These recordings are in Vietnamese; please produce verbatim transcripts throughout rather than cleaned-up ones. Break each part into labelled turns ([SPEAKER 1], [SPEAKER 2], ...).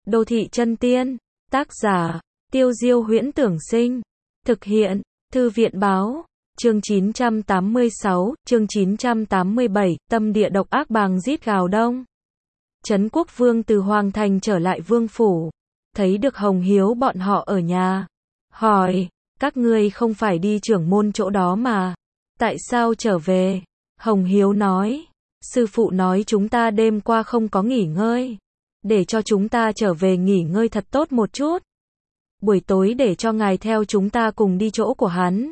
[SPEAKER 1] Đô thị chân tiên, tác giả, Tiêu Diêu Huyễn Tưởng Sinh, thực hiện, Thư viện Báo, chương chín trăm tám mươi sáu, chương chín trăm tám mươi bảy, tâm địa độc ác bàng rít gào đông. Trấn Quốc Vương từ Hoàng Thành trở lại vương phủ, thấy được Hồng Hiếu bọn họ ở nhà, hỏi, các ngươi không phải đi trưởng môn chỗ đó mà, tại sao trở về? Hồng Hiếu nói, sư phụ nói chúng ta đêm qua không có nghỉ ngơi, để cho chúng ta trở về nghỉ ngơi thật tốt một chút. Buổi tối để cho ngài theo chúng ta cùng đi chỗ của hắn.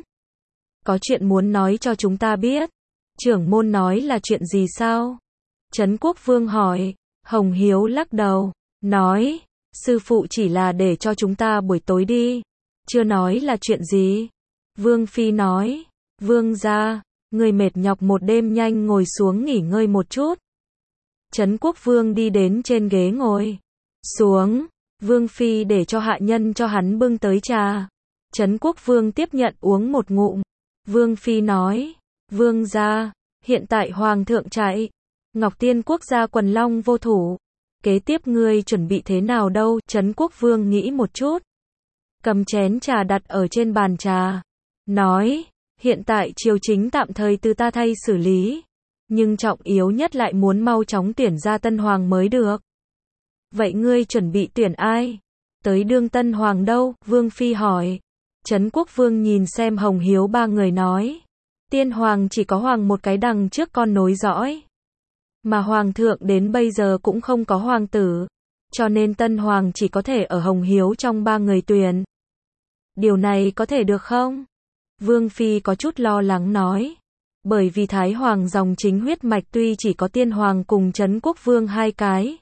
[SPEAKER 1] Có chuyện muốn nói cho chúng ta biết. Trưởng môn nói là chuyện gì sao? Trấn Quốc Vương hỏi. Hồng Hiếu lắc đầu, nói, sư phụ chỉ là để cho chúng ta buổi tối đi, chưa nói là chuyện gì. Vương Phi nói, Vương gia, người mệt nhọc một đêm nhanh ngồi xuống nghỉ ngơi một chút. Trấn Quốc Vương đi đến trên ghế ngồi xuống, Vương Phi để cho hạ nhân cho hắn bưng tới trà. Trấn Quốc Vương tiếp nhận uống một ngụm. Vương Phi nói, Vương gia, hiện tại Hoàng thượng chạy, Ngọc Tiên quốc gia quần long vô thủ, kế tiếp ngươi chuẩn bị thế nào đâu? Trấn Quốc Vương nghĩ một chút, cầm chén trà đặt ở trên bàn trà, nói, hiện tại triều chính tạm thời từ ta thay xử lý, nhưng trọng yếu nhất lại muốn mau chóng tuyển ra tân hoàng mới được. Vậy ngươi chuẩn bị tuyển ai? Tới đương tân hoàng đâu? Vương Phi hỏi. Trấn Quốc Vương nhìn xem Hồng Hiếu ba người nói, tiên hoàng chỉ có hoàng một cái đằng trước con nối dõi, mà hoàng thượng đến bây giờ cũng không có hoàng tử, cho nên tân hoàng chỉ có thể ở Hồng Hiếu trong ba người tuyển. Điều này có thể được không? Vương Phi có chút lo lắng nói, bởi vì Thái Hoàng dòng chính huyết mạch tuy chỉ có tiên hoàng cùng Trấn Quốc Vương hai cái,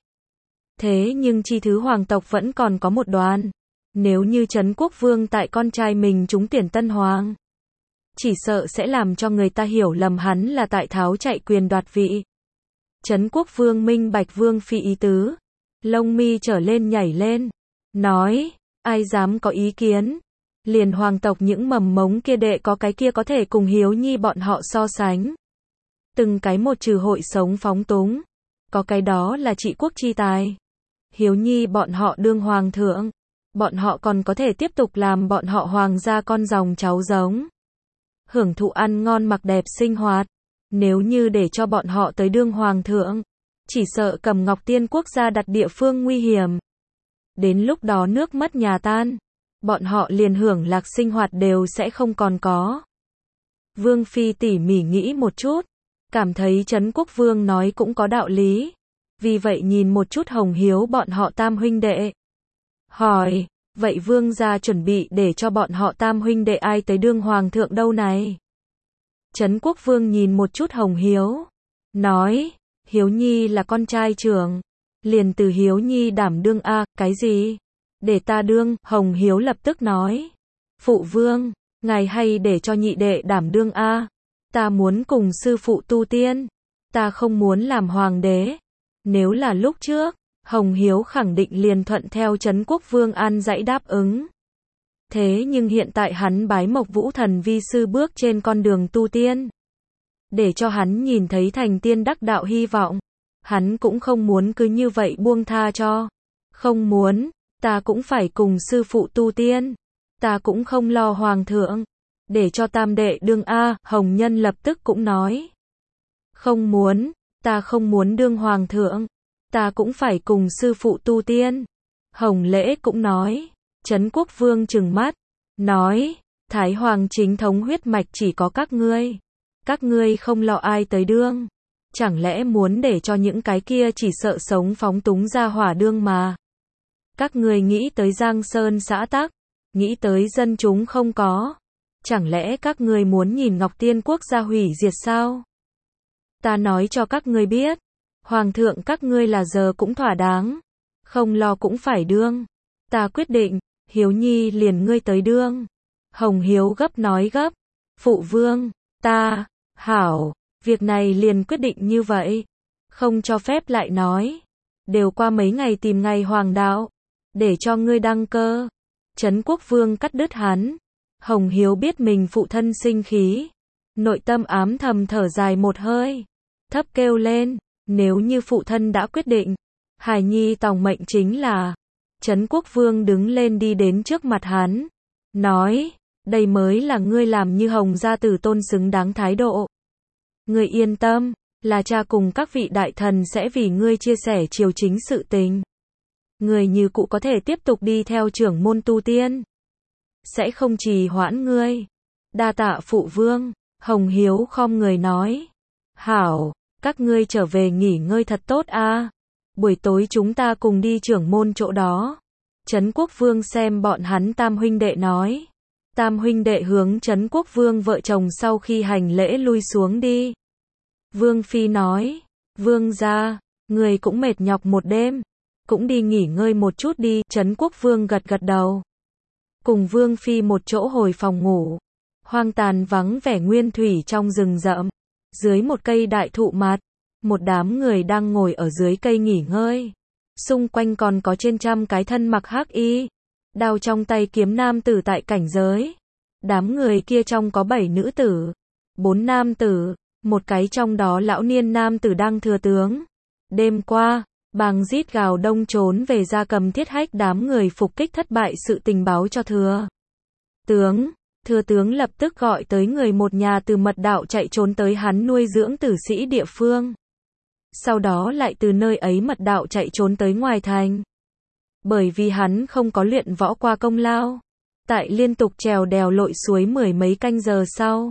[SPEAKER 1] thế nhưng chi thứ hoàng tộc vẫn còn có một đoàn. Nếu như Trấn Quốc Vương tại con trai mình trúng tuyển tân hoàng, chỉ sợ sẽ làm cho người ta hiểu lầm hắn là tại tháo chạy quyền đoạt vị. Trấn Quốc Vương minh bạch Vương Phi ý tứ, lông mi trở lên nhảy lên, nói, ai dám có ý kiến, liền hoàng tộc những mầm mống kia đệ có cái kia có thể cùng Hiếu Nhi bọn họ so sánh. Từng cái một trừ hội sống phóng túng, có cái đó là trị quốc chi tài. Hiếu Nhi bọn họ đương hoàng thượng, bọn họ còn có thể tiếp tục làm bọn họ hoàng gia con dòng cháu giống, hưởng thụ ăn ngon mặc đẹp sinh hoạt. Nếu như để cho bọn họ tới đương hoàng thượng, chỉ sợ cầm Ngọc Tiên quốc gia đặt địa phương nguy hiểm. Đến lúc đó nước mất nhà tan, bọn họ liền hưởng lạc sinh hoạt đều sẽ không còn có. Vương Phi tỉ mỉ nghĩ một chút, cảm thấy Trấn Quốc Vương nói cũng có đạo lý, vì vậy nhìn một chút Hồng Hiếu bọn họ tam huynh đệ, hỏi, vậy Vương gia chuẩn bị để cho bọn họ tam huynh đệ ai tới đương hoàng thượng đâu này? Trấn Quốc Vương nhìn một chút Hồng Hiếu, nói, Hiếu Nhi là con trai trưởng, liền từ Hiếu Nhi đảm đương. A, cái gì? Để ta đương? Hồng Hiếu lập tức nói, phụ vương, ngài hay để cho nhị đệ đảm đương. A, ta muốn cùng sư phụ tu tiên, ta không muốn làm hoàng đế. Nếu là lúc trước, Hồng Hiếu khẳng định liền thuận theo Trấn Quốc Vương an dãy đáp ứng. Thế nhưng hiện tại hắn bái Mộc Vũ Thần vi sư bước trên con đường tu tiên, để cho hắn nhìn thấy thành tiên đắc đạo hy vọng, hắn cũng không muốn cứ như vậy buông tha cho. Không muốn, ta cũng phải cùng sư phụ tu tiên, ta cũng không lo hoàng thượng, để cho tam đệ đương. A, Hồng Nhân lập tức cũng nói, không muốn, ta không muốn đương hoàng thượng, ta cũng phải cùng sư phụ tu tiên. Hồng Lễ cũng nói. Trấn Quốc Vương trừng mắt, nói, Thái Hoàng chính thống huyết mạch chỉ có các ngươi, các ngươi không lo ai tới đương, chẳng lẽ muốn để cho những cái kia chỉ sợ sống phóng túng ra hỏa đương mà? Các ngươi nghĩ tới Giang Sơn xã tắc, nghĩ tới dân chúng không có, chẳng lẽ các ngươi muốn nhìn Ngọc Tiên quốc gia hủy diệt sao? Ta nói cho các ngươi biết, hoàng thượng các ngươi là giờ cũng thỏa đáng, không lo cũng phải đương. Ta quyết định, Hiếu Nhi liền ngươi tới đương. Hồng Hiếu gấp nói gấp, phụ vương, ta, hảo, việc này liền quyết định như vậy, không cho phép lại nói, đều qua mấy ngày tìm ngày hoàng đạo, để cho ngươi đăng cơ. Trấn Quốc Vương cắt đứt hắn. Hồng Hiếu biết mình phụ thân sinh khí, nội tâm ám thầm thở dài một hơi, thấp kêu lên, nếu như phụ thân đã quyết định, hài nhi tòng mệnh chính là. Trấn Quốc Vương đứng lên đi đến trước mặt hắn, nói, đây mới là ngươi làm như Hồng gia tử tôn xứng đáng thái độ. Ngươi yên tâm, là cha cùng các vị đại thần sẽ vì ngươi chia sẻ triều chính sự tình. Ngươi như cũ có thể tiếp tục đi theo trưởng môn tu tiên. Sẽ không trì hoãn ngươi. Đa tạ phụ vương, Hồng Hiếu khom người nói. Hảo, các ngươi trở về nghỉ ngơi thật tốt a. Buổi tối chúng ta cùng đi trưởng môn chỗ đó. Trấn Quốc Vương xem bọn hắn tam huynh đệ nói. Tam huynh đệ hướng Trấn Quốc Vương vợ chồng sau khi hành lễ lui xuống đi. Vương Phi nói, Vương gia, người cũng mệt nhọc một đêm, cũng đi nghỉ ngơi một chút đi. Trấn Quốc Vương gật gật đầu. Cùng Vương Phi một chỗ hồi phòng ngủ. Hoang tàn vắng vẻ nguyên thủy trong rừng rậm. Dưới một cây đại thụ mát, một đám người đang ngồi ở dưới cây nghỉ ngơi. Xung quanh còn có trên trăm cái thân mặc hắc y, đao trong tay kiếm nam tử tại cảnh giới. Đám người kia trong có bảy nữ tử, bốn nam tử, một cái trong đó lão niên nam tử đang thừa tướng. Đêm qua, Bàng rít gào đông trốn về gia cầm thiết hách đám người phục kích thất bại sự tình báo cho thừa tướng. Thừa tướng lập tức gọi tới người một nhà từ mật đạo chạy trốn tới hắn nuôi dưỡng tử sĩ địa phương. Sau đó lại từ nơi ấy mật đạo chạy trốn tới ngoài thành. Bởi vì hắn không có luyện võ qua công lao. Tại liên tục trèo đèo lội suối mười mấy canh giờ sau.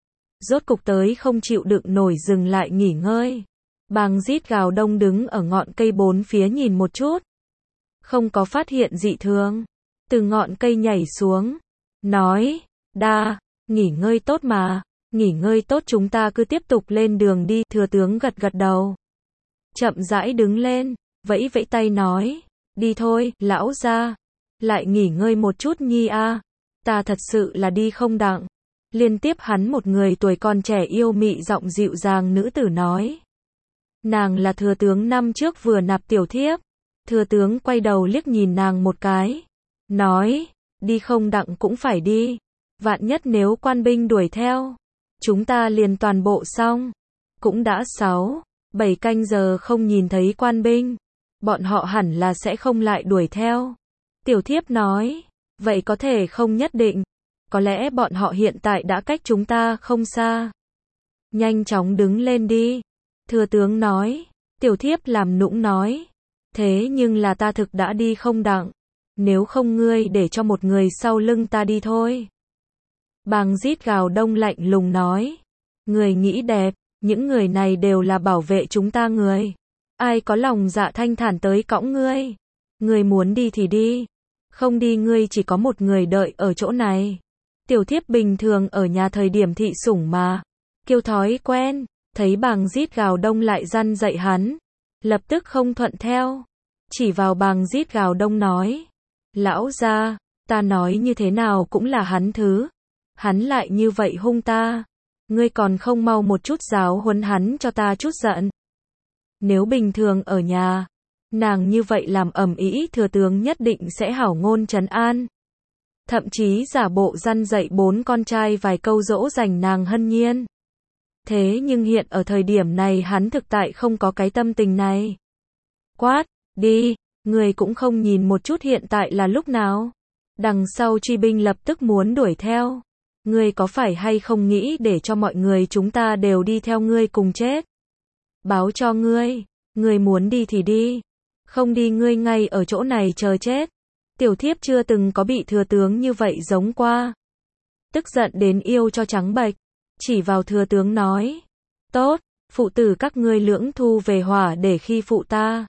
[SPEAKER 1] Rốt cục tới không chịu đựng nổi dừng lại nghỉ ngơi. Bàng rít gào đông đứng ở ngọn cây bốn phía nhìn một chút. Không có phát hiện dị thường. Từ ngọn cây nhảy xuống. Nói, đa, nghỉ ngơi tốt mà. Nghỉ ngơi tốt chúng ta cứ tiếp tục lên đường đi. Thừa tướng gật gật đầu. Chậm rãi đứng lên, vẫy vẫy tay nói, đi thôi, lão gia, lại nghỉ ngơi một chút nhi a. Ta thật sự là đi không đặng. Liên tiếp hắn một người tuổi còn trẻ yêu mị giọng dịu dàng nữ tử nói. Nàng là thừa tướng năm trước vừa nạp tiểu thiếp. Thừa tướng quay đầu liếc nhìn nàng một cái, nói, đi không đặng cũng phải đi. Vạn nhất nếu quan binh đuổi theo, chúng ta liền toàn bộ xong. Cũng đã sáu bảy canh giờ không nhìn thấy quan binh, bọn họ hẳn là sẽ không lại đuổi theo. Tiểu thiếp nói, vậy có thể không nhất định, có lẽ bọn họ hiện tại đã cách chúng ta không xa. Nhanh chóng đứng lên đi. Thừa tướng nói, tiểu thiếp làm nũng nói, thế nhưng là ta thực đã đi không đặng, nếu không ngươi để cho một người sau lưng ta đi thôi. Bàng rít gào đông lạnh lùng nói, người nghĩ đẹp. Những người này đều là bảo vệ chúng ta người. Ai có lòng dạ thanh thản tới cõng ngươi. Ngươi muốn đi thì đi. Không đi ngươi chỉ có một người đợi ở chỗ này. Tiểu thiếp bình thường ở nhà thời điểm thị sủng mà. Kêu thói quen. Thấy Bàng rít gào đông lại răn dạy hắn. Lập tức không thuận theo. Chỉ vào Bàng rít gào đông nói. Lão gia, ta nói như thế nào cũng là hắn thứ. Hắn lại như vậy hung ta. Ngươi còn không mau một chút giáo huấn hắn cho ta chút giận. Nếu bình thường ở nhà, nàng như vậy làm ầm ĩ thừa tướng nhất định sẽ hảo ngôn trấn an. Thậm chí giả bộ răn dạy bốn con trai vài câu dỗ dành nàng hân nhiên. Thế nhưng hiện ở thời điểm này hắn thực tại không có cái tâm tình này. Quát, đi, người cũng không nhìn một chút hiện tại là lúc nào. Đằng sau truy binh lập tức muốn đuổi theo. Ngươi có phải hay không nghĩ để cho mọi người chúng ta đều đi theo ngươi cùng chết? Báo cho ngươi, ngươi muốn đi thì đi, không đi ngươi ngay ở chỗ này chờ chết. Tiểu thiếp chưa từng có bị thừa tướng như vậy giống qua. Tức giận đến yêu cho trắng bệch, chỉ vào thừa tướng nói, tốt, phụ tử các ngươi lưỡng thu về hỏa để khi phụ ta.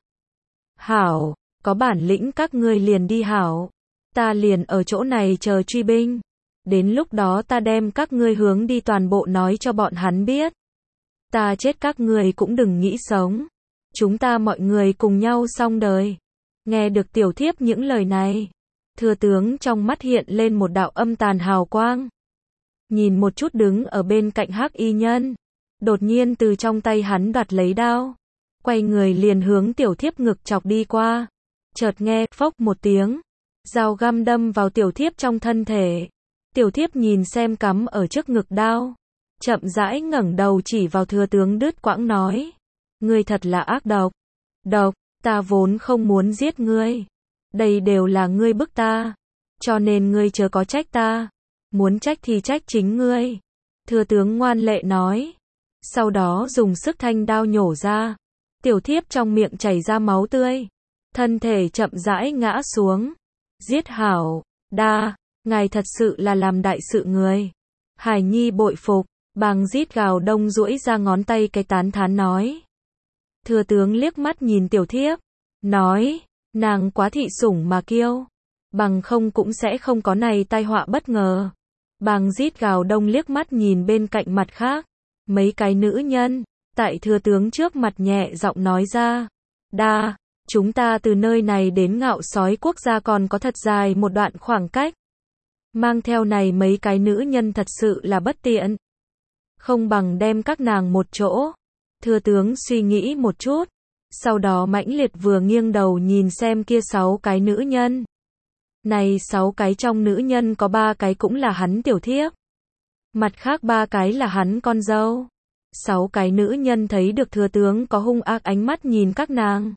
[SPEAKER 1] Hảo, có bản lĩnh các ngươi liền đi hảo, ta liền ở chỗ này chờ truy binh. Đến lúc đó ta đem các ngươi hướng đi toàn bộ nói cho bọn hắn biết. Ta chết các ngươi cũng đừng nghĩ sống. Chúng ta mọi người cùng nhau xong đời. Nghe được tiểu thiếp những lời này. Thừa tướng trong mắt hiện lên một đạo âm tàn hào quang. Nhìn một chút đứng ở bên cạnh hắc y nhân. Đột nhiên từ trong tay hắn đoạt lấy đao. Quay người liền hướng tiểu thiếp ngực chọc đi qua. Chợt nghe phốc một tiếng. Dao găm đâm vào tiểu thiếp trong thân thể. Tiểu thiếp nhìn xem cắm ở trước ngực đao. Chậm rãi ngẩng đầu chỉ vào thừa tướng đứt quãng nói. Ngươi thật là ác độc. Độc, ta vốn không muốn giết ngươi. đây đều là ngươi bức ta, cho nên ngươi chớ có trách ta, muốn trách thì trách chính ngươi. Thừa tướng ngoan lệ nói, sau đó dùng sức thanh đao nhổ ra, tiểu thiếp trong miệng chảy ra máu tươi, thân thể chậm rãi ngã xuống. Giết hảo, đa, ngài thật sự là làm đại sự người. Hải Nhi bội phục, Bàng Giết gào đông duỗi ra ngón tay cái tán thán nói. Thừa tướng liếc mắt nhìn tiểu thiếp, nói, nàng quá thị sủng mà kiêu, bằng không cũng sẽ không có này tai họa bất ngờ. Bàng Giết gào đông liếc mắt nhìn bên cạnh mặt khác, mấy cái nữ nhân, tại thừa tướng trước mặt nhẹ giọng nói ra, đa, chúng ta từ nơi này đến Ngạo Sói quốc gia còn có thật dài một đoạn khoảng cách. Mang theo này mấy cái nữ nhân thật sự là bất tiện. Không bằng đem các nàng một chỗ. Thừa tướng suy nghĩ một chút, sau đó mãnh liệt vừa nghiêng đầu nhìn xem kia sáu cái nữ nhân. Này sáu cái trong nữ nhân có ba cái cũng là hắn tiểu thiếp. Mặt khác ba cái là hắn con dâu. Sáu cái nữ nhân thấy được thừa tướng có hung ác ánh mắt nhìn các nàng.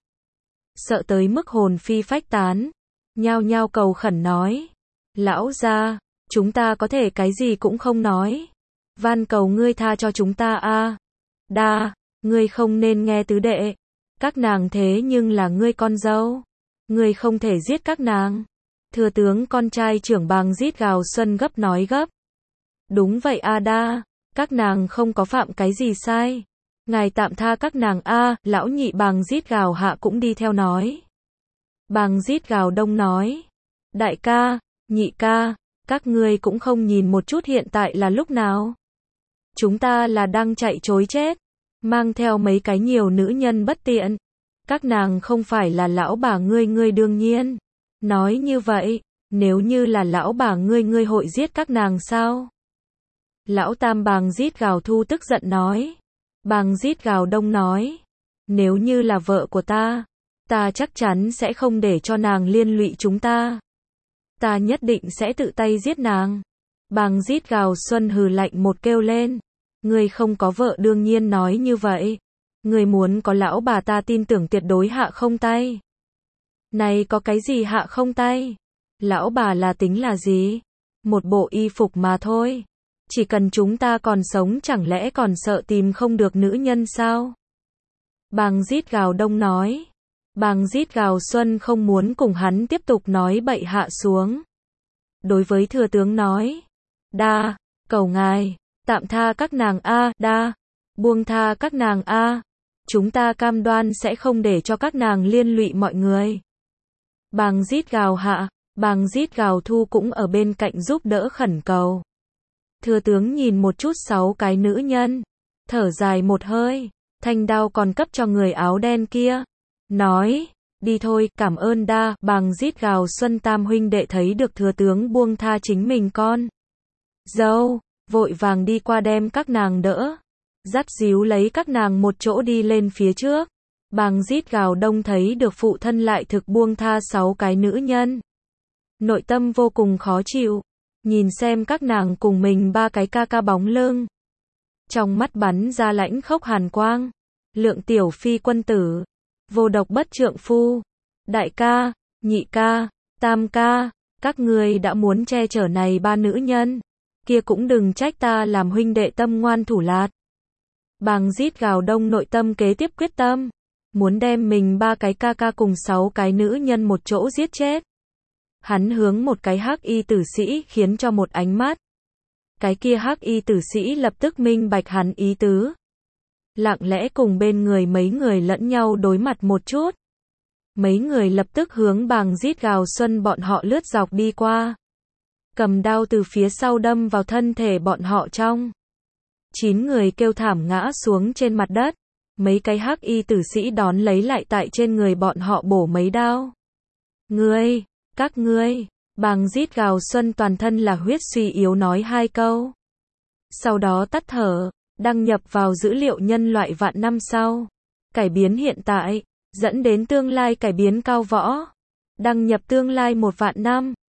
[SPEAKER 1] Sợ tới mức hồn phi phách tán. Nhao nhao cầu khẩn nói. Lão gia, chúng ta có thể cái gì cũng không nói. Van cầu ngươi tha cho chúng ta a. Đa, ngươi không nên nghe tứ đệ. Các nàng thế nhưng là ngươi con dâu. Ngươi không thể giết các nàng. Thừa tướng con trai trưởng Bàng Giết gào xuân gấp nói gấp. Đúng vậy a đa, các nàng không có phạm cái gì sai. Ngài tạm tha các nàng a. Lão nhị Bàng Giết gào hạ cũng đi theo nói. Bàng Giết gào đông nói. Đại ca, nhị ca, các ngươi cũng không nhìn một chút hiện tại là lúc nào. Chúng ta là đang chạy trối chết, mang theo mấy cái nhiều nữ nhân bất tiện. Các nàng không phải là lão bà ngươi ngươi đương nhiên. Nói như vậy, nếu như là lão bà ngươi ngươi hội giết các nàng sao? Lão tam Bàng Giết gào thu tức giận nói. Bàng Giết gào đông nói. Nếu như là vợ của ta, ta chắc chắn sẽ không để cho nàng liên lụy chúng ta. Ta nhất định sẽ tự tay giết nàng. Bàng Giết gào xuân hừ lạnh một kêu lên. Ngươi không có vợ đương nhiên nói như vậy. Ngươi muốn có lão bà ta tin tưởng tuyệt đối hạ không tay. Này có cái gì hạ không tay? Lão bà là tính là gì? Một bộ y phục mà thôi. Chỉ cần chúng ta còn sống chẳng lẽ còn sợ tìm không được nữ nhân sao? Bàng Giết gào đông nói. Bàng Giết gào xuân không muốn cùng hắn tiếp tục nói bậy hạ xuống. Đối với thừa tướng nói. Đa, cầu ngài, tạm tha các nàng a. Đa, buông tha các nàng a. Chúng ta cam đoan sẽ không để cho các nàng liên lụy mọi người. Bàng Giết gào hạ, Bàng Giết gào thu cũng ở bên cạnh giúp đỡ khẩn cầu. Thừa tướng nhìn một chút sáu cái nữ nhân, thở dài một hơi, thanh đao còn cấp cho người áo đen kia. Nói, đi thôi, cảm ơn đa. Bàng Giết gào xuân tam huynh đệ thấy được thừa tướng buông tha chính mình con dâu, vội vàng đi qua đem các nàng đỡ, dắt díu lấy các nàng một chỗ đi lên phía trước. Bàng Giết gào đông thấy được phụ thân lại thực buông tha sáu cái nữ nhân. Nội tâm vô cùng khó chịu, nhìn xem các nàng cùng mình ba cái ca ca bóng lưng. Trong mắt bắn ra lãnh khốc hàn quang. Lượng tiểu phi quân tử, vô độc bất trượng phu. Đại ca, nhị ca, tam ca, các ngươi đã muốn che chở này ba nữ nhân. Kia cũng đừng trách ta làm huynh đệ tâm ngoan thủ lạt. Bàng Giết gào đông nội tâm kế tiếp quyết tâm. Muốn đem mình ba cái ca ca cùng sáu cái nữ nhân một chỗ giết chết. Hắn hướng một cái hắc y tử sĩ khiến cho một ánh mắt. Cái kia hắc y tử sĩ lập tức minh bạch hắn ý tứ. Lặng lẽ cùng bên người mấy người lẫn nhau đối mặt một chút. Mấy người lập tức hướng Bàng Giết gào xuân bọn họ lướt dọc đi qua. Cầm đao từ phía sau đâm vào thân thể bọn họ trong. Chín người kêu thảm ngã xuống trên mặt đất. Mấy cái hắc y tử sĩ đón lấy lại tại trên người bọn họ bổ mấy đao. Ngươi, các ngươi, Bàng Giết gào xuân toàn thân là huyết suy yếu nói hai câu. Sau đó tắt thở, đăng nhập vào dữ liệu nhân loại vạn năm sau. Cải biến hiện tại, dẫn đến tương lai cải biến cao võ. Đăng nhập tương lai một vạn năm.